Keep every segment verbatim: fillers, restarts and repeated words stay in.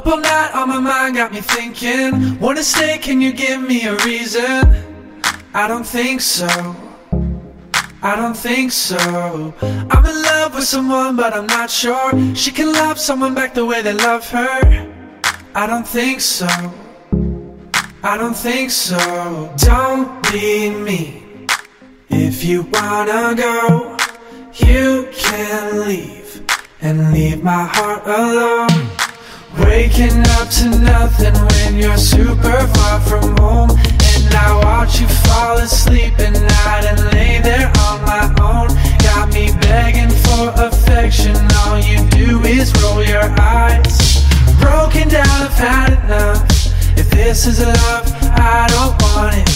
up all night on my mind, got me thinking. Wanna stay, can you give me a reason? I don't think so, I don't think so. I'm in love with someone but I'm not sure she can love someone back the way they love her. I don't think so, I don't think so. Don't be me. If you wanna go, you can leave and leave my heart alone. Waking up to nothing when you're super far from home, and I watch you fall asleep at night and lay there on my own. Got me begging for affection, all you do is roll your eyes. Broken down, I've had enough. If this is love, I don't want it.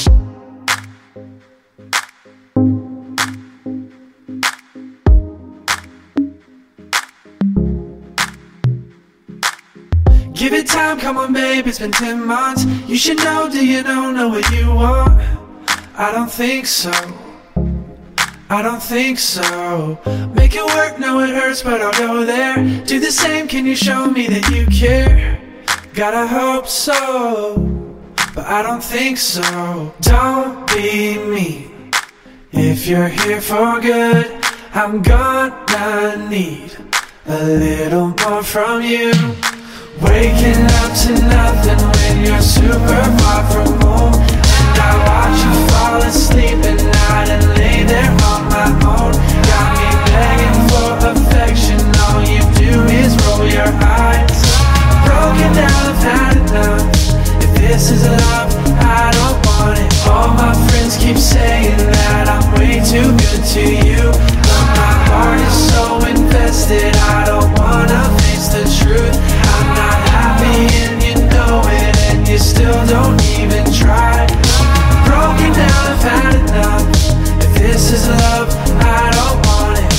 Give it time, come on babe, it's been ten months. You should know, do you know, know what you want? I don't think so, I don't think so. Make it work, know it hurts, but I'll go there. Do the same, can you show me that you care? Gotta hope so, but I don't think so. Don't be me. If you're here for good, I'm gonna need a little more from you. Waking up to nothing when you're super far from home, and I watch you fall asleep at night and lay there on my own. Got me begging for affection, all you do is roll your eyes. Broken down, I've had enough. If this is love, I don't want it. All my friends keep saying that I'm way too good to you, but my heart is so invested, I don't wanna face the truth. I'm not happy and you know it, and you still don't even try. Broken down, I've had enough. If this is love, I don't want it.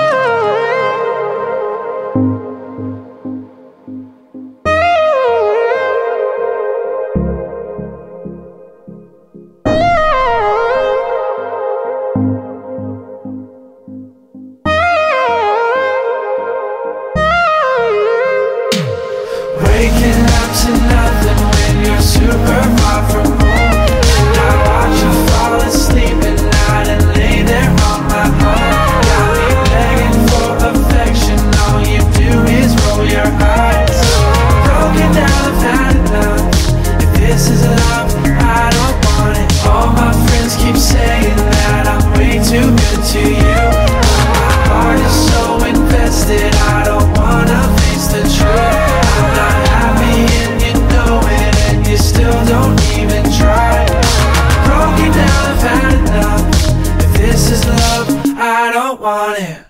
Waking up to nothing when you're super far from home, and I watch you fall asleep at night and lay there on my own. Got me begging for affection, all you do is roll your eyes. Broken down, I've had enough. If this is love, I don't want it. All my friends keep saying that I'm way too good to you, but my heart is so invested, I don't wanna face the truth. I'm not happy and you know it, and you still don't even try. Broken down, I've had enough. If this is love, I don't want it.